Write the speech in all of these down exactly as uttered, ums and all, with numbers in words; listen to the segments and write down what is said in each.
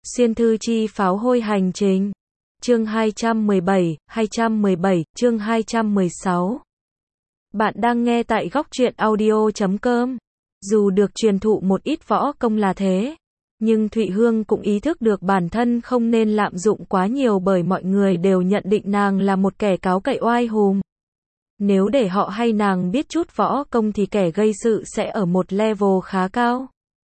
Xuyên thư chi pháo hôi hành trình. Chương hai trăm mười bảy, hai trăm mười bảy, chương hai trăm mười sáu. Bạn đang nghe tại góc truyện audio chấm com. Dù được truyền thụ một ít võ công là thế, nhưng Thụy Hương cũng ý thức được bản thân không nên lạm dụng quá nhiều bởi mọi người đều nhận định nàng là một kẻ cáu cậy oai hùng. Nếu để họ hay nàng biết chút võ công thì kẻ gây sự sẽ ở một level khá cao.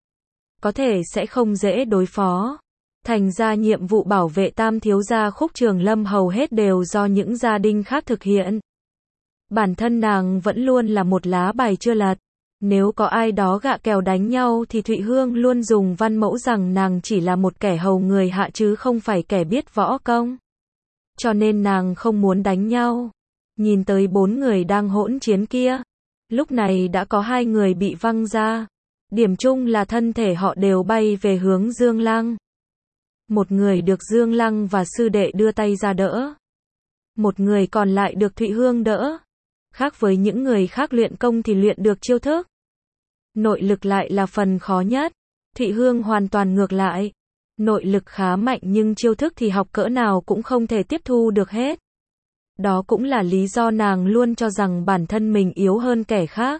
Có thể sẽ không dễ đối phó. Thành ra nhiệm vụ bảo vệ tam thiếu gia Khúc Trường Lâm hầu hết đều do những gia đình khác thực hiện. Bản thân nàng vẫn luôn là một lá bài chưa lật. Nếu có ai đó gạ kèo đánh nhau thì Thụy Hương luôn dùng văn mẫu rằng nàng chỉ là một kẻ hầu người hạ chứ không phải kẻ biết võ công. Cho nên nàng không muốn đánh nhau. Nhìn tới bốn người đang hỗn chiến kia. Lúc này đã có hai người bị văng ra. Điểm chung là thân thể họ đều bay về hướng Dương Lăng. Một người được Dương Lăng và sư đệ đưa tay ra đỡ. Một người còn lại được Thụy Hương đỡ. Khác với những người khác luyện công thì luyện được chiêu thức. Nội lực lại là phần khó nhất. Thụy Hương hoàn toàn ngược lại. Nội lực khá mạnh nhưng chiêu thức thì học cỡ nào cũng không thể tiếp thu được hết. Đó cũng là lý do nàng luôn cho rằng bản thân mình yếu hơn kẻ khác.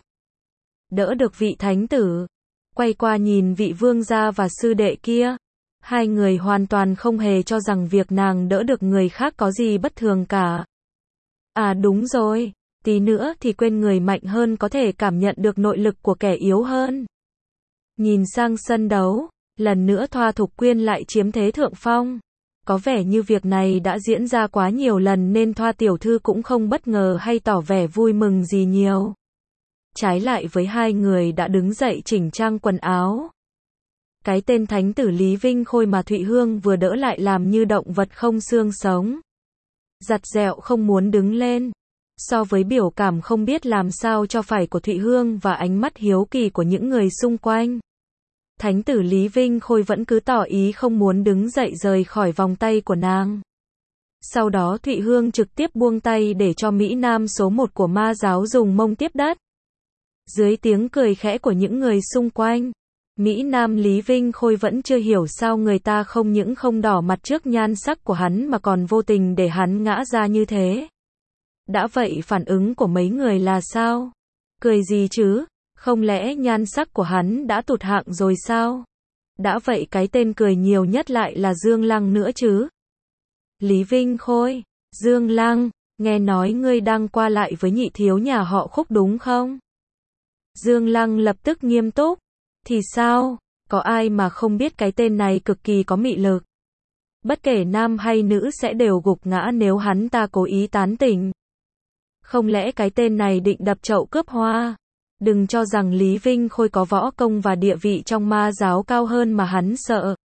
Đỡ được vị thánh tử. Quay qua nhìn vị vương gia và sư đệ kia. Hai người hoàn toàn không hề cho rằng việc nàng đỡ được người khác có gì bất thường cả. À đúng rồi, tí nữa thì quên người mạnh hơn có thể cảm nhận được nội lực của kẻ yếu hơn. Nhìn sang sân đấu, lần nữa Thoa Thục Quyên lại chiếm thế thượng phong. Có vẻ như việc này đã diễn ra quá nhiều lần nên Thoa tiểu thư cũng không bất ngờ hay tỏ vẻ vui mừng gì nhiều. Trái lại với hai người đã đứng dậy chỉnh trang quần áo. Cái tên thánh tử Lý Vinh Khôi mà Thụy Hương vừa đỡ lại làm như động vật không xương sống. Giặt dẹo không muốn đứng lên. So với biểu cảm không biết làm sao cho phải của Thụy Hương và ánh mắt hiếu kỳ của những người xung quanh. Thánh tử Lý Vinh Khôi vẫn cứ tỏ ý không muốn đứng dậy rời khỏi vòng tay của nàng. Sau đó Thụy Hương trực tiếp buông tay để cho Mỹ Nam số một của ma giáo dùng mông tiếp đất. Dưới tiếng cười khẽ của những người xung quanh, Mỹ Nam Lý Vinh Khôi vẫn chưa hiểu sao người ta không những không đỏ mặt trước nhan sắc của hắn mà còn vô tình để hắn ngã ra như thế. Đã vậy phản ứng của mấy người là sao? Cười gì chứ? Không lẽ nhan sắc của hắn đã tụt hạng rồi sao? Đã vậy cái tên cười nhiều nhất lại là Dương Lăng nữa chứ? Lý Vinh Khôi, Dương Lăng, nghe nói ngươi đang qua lại với nhị thiếu nhà họ Khúc đúng không? Dương Lăng lập tức nghiêm túc. Thì sao? Có ai mà không biết cái tên này cực kỳ có mị lực. Bất kể nam hay nữ sẽ đều gục ngã nếu hắn ta cố ý tán tỉnh. Không lẽ cái tên này định đập chậu cướp hoa? Đừng cho rằng Lý Vinh Khôi có võ công và địa vị trong ma giáo cao hơn mà hắn sợ.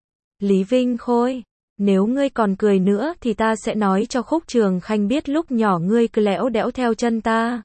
Lý Vinh Khôi, nếu ngươi còn cười nữa thì ta sẽ nói cho Khúc Trường Khanh biết lúc nhỏ ngươi cứ lẽo đẽo theo chân ta.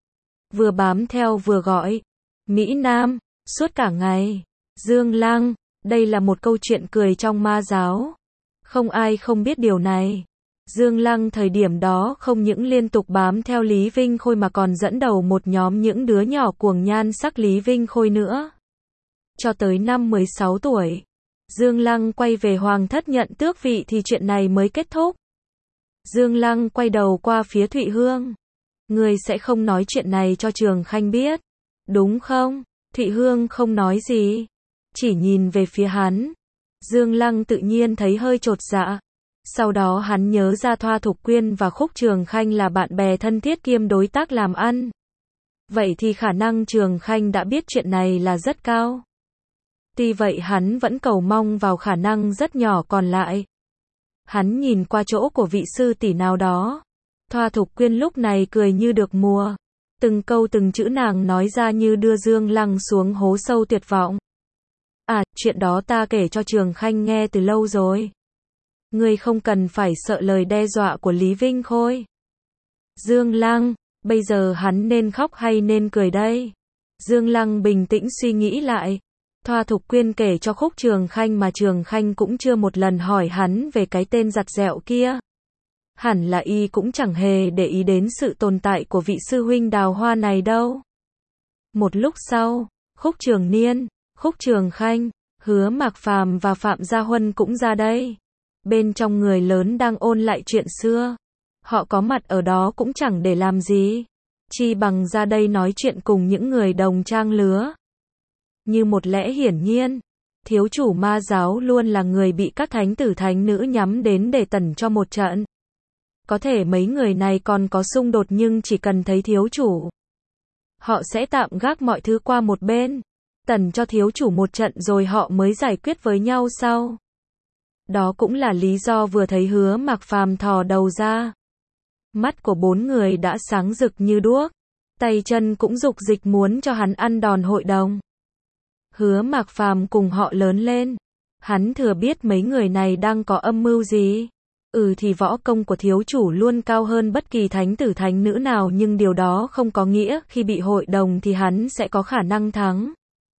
Vừa bám theo vừa gọi. Mỹ Nam, suốt cả ngày. Dương Lăng, đây là một câu chuyện cười trong ma giáo. Không ai không biết điều này. Dương Lăng thời điểm đó không những liên tục bám theo Lý Vinh Khôi mà còn dẫn đầu một nhóm những đứa nhỏ cuồng nhan sắc Lý Vinh Khôi nữa. Cho tới năm mười sáu tuổi, Dương Lăng quay về Hoàng thất nhận tước vị thì chuyện này mới kết thúc. Dương Lăng quay đầu qua phía Thụy Hương. Ngươi sẽ không nói chuyện này cho Trường Khanh biết, đúng không? Thụy Hương không nói gì, chỉ nhìn về phía hắn. Dương Lăng tự nhiên thấy hơi chột dạ. Sau đó hắn nhớ ra Thoa Thục Quyên và Khúc Trường Khanh là bạn bè thân thiết kiêm đối tác làm ăn. Vậy thì khả năng Trường Khanh đã biết chuyện này là rất cao. Tuy vậy hắn vẫn cầu mong vào khả năng rất nhỏ còn lại. Hắn nhìn qua chỗ của vị sư tỷ nào đó. Thoa Thục Quyên lúc này cười như được mùa. Từng câu từng chữ nàng nói ra như đưa Dương Lăng xuống hố sâu tuyệt vọng. À, chuyện đó ta kể cho Trường Khanh nghe từ lâu rồi. Ngươi không cần phải sợ lời đe dọa của Lý Vinh Khôi. Dương Lăng, bây giờ hắn nên khóc hay nên cười đây? Dương Lăng bình tĩnh suy nghĩ lại. Thoa Thục Quyên kể cho Khúc Trường Khanh mà Trường Khanh cũng chưa một lần hỏi hắn về cái tên giặt dẹo kia. Hẳn là y cũng chẳng hề để ý đến sự tồn tại của vị sư huynh đào hoa này đâu. Một lúc sau, Khúc Trường Niên, Khúc Trường Khanh, Hứa Mạc Phàm và Phạm Gia Huân cũng ra đây. Bên trong người lớn đang ôn lại chuyện xưa. Họ có mặt ở đó cũng chẳng để làm gì. Chi bằng ra đây nói chuyện cùng những người đồng trang lứa. Như một lẽ hiển nhiên, thiếu chủ ma giáo luôn là người bị các thánh tử thánh nữ nhắm đến để tẩn cho một trận. Có thể mấy người này còn có xung đột nhưng chỉ cần thấy thiếu chủ, họ sẽ tạm gác mọi thứ qua một bên, tẩn cho thiếu chủ một trận rồi họ mới giải quyết với nhau sau. Đó cũng là lý do vừa thấy Hứa Mạc Phàm thò đầu ra. Mắt của bốn người đã sáng rực như đuốc, tay chân cũng dục dịch muốn cho hắn ăn đòn hội đồng. Hứa Mạc Phàm cùng họ lớn lên, hắn thừa biết mấy người này đang có âm mưu gì. Ừ thì võ công của thiếu chủ luôn cao hơn bất kỳ thánh tử thánh nữ nào nhưng điều đó không có nghĩa khi bị hội đồng thì hắn sẽ có khả năng thắng.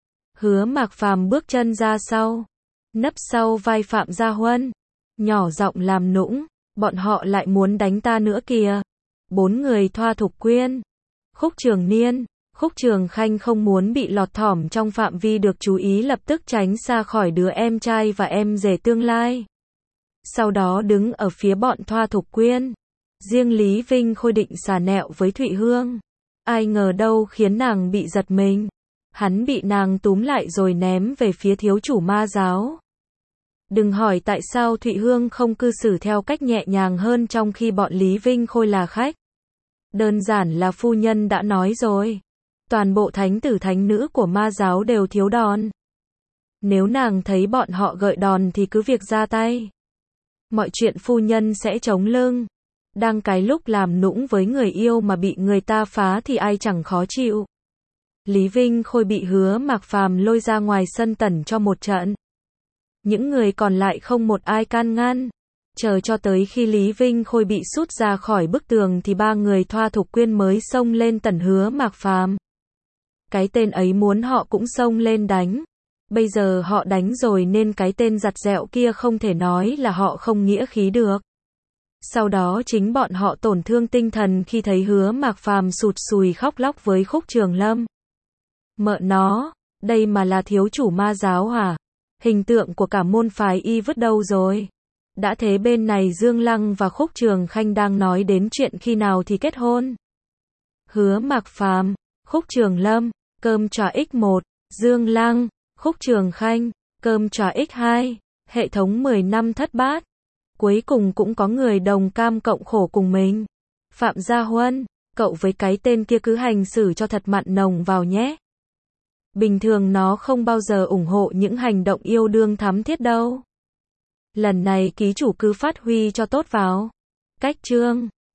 Hứa Mạc Phàm bước chân ra sau, nấp sau vai Phạm Gia Huân, nhỏ giọng làm nũng, bọn họ lại muốn đánh ta nữa kìa. Bốn người Thoa Thục Quyên, Khúc Trường Niên, Khúc Trường Khanh không muốn bị lọt thỏm trong phạm vi được chú ý lập tức tránh xa khỏi đứa em trai và em rể tương lai. Sau đó đứng ở phía bọn Thoa Thục Quyên. Riêng Lý Vinh Khôi định xà nẹo với Thụy Hương. Ai ngờ đâu khiến nàng bị giật mình. Hắn bị nàng túm lại rồi ném về phía thiếu chủ ma giáo. Đừng hỏi tại sao Thụy Hương không cư xử theo cách nhẹ nhàng hơn trong khi bọn Lý Vinh Khôi là khách. Đơn giản là phu nhân đã nói rồi. Toàn bộ thánh tử thánh nữ của ma giáo đều thiếu đòn. Nếu nàng thấy bọn họ gợi đòn thì cứ việc ra tay. Mọi chuyện phu nhân sẽ chống lưng. Đang cái lúc làm nũng với người yêu mà bị người ta phá thì ai chẳng khó chịu. Lý Vinh Khôi bị Hứa Mạc Phàm lôi ra ngoài sân tẩn cho một trận. Những người còn lại không một ai can ngăn. Chờ cho tới khi Lý Vinh Khôi bị sút ra khỏi bức tường thì ba người Thoa Thục Quyên mới xông lên tẩn Hứa Mạc Phàm. Cái tên ấy muốn họ cũng xông lên đánh. Bây giờ họ đánh rồi nên cái tên giặt dẹo kia không thể nói là họ không nghĩa khí được. Sau đó chính bọn họ tổn thương tinh thần khi thấy Hứa Mạc Phàm sụt sùi khóc lóc với Khúc Trường Lâm. Mợ nó, đây mà là thiếu chủ ma giáo hả? Hình tượng của cả môn phái y vứt đâu rồi? Đã thế bên này Dương Lăng và Khúc Trường Khanh đang nói đến chuyện khi nào thì kết hôn. Hứa Mạc Phàm, Khúc Trường Lâm, cơm trà x một, Dương Lăng, Khúc Trường Khanh, cơm trà x hai, hệ thống mười năm thất bát. Cuối cùng cũng có người đồng cam cộng khổ cùng mình. Phạm Gia Huân, cậu với cái tên kia cứ hành xử cho thật mặn nồng vào nhé. Bình thường nó không bao giờ ủng hộ những hành động yêu đương thắm thiết đâu. Lần này ký chủ cứ phát huy cho tốt vào. Cách chương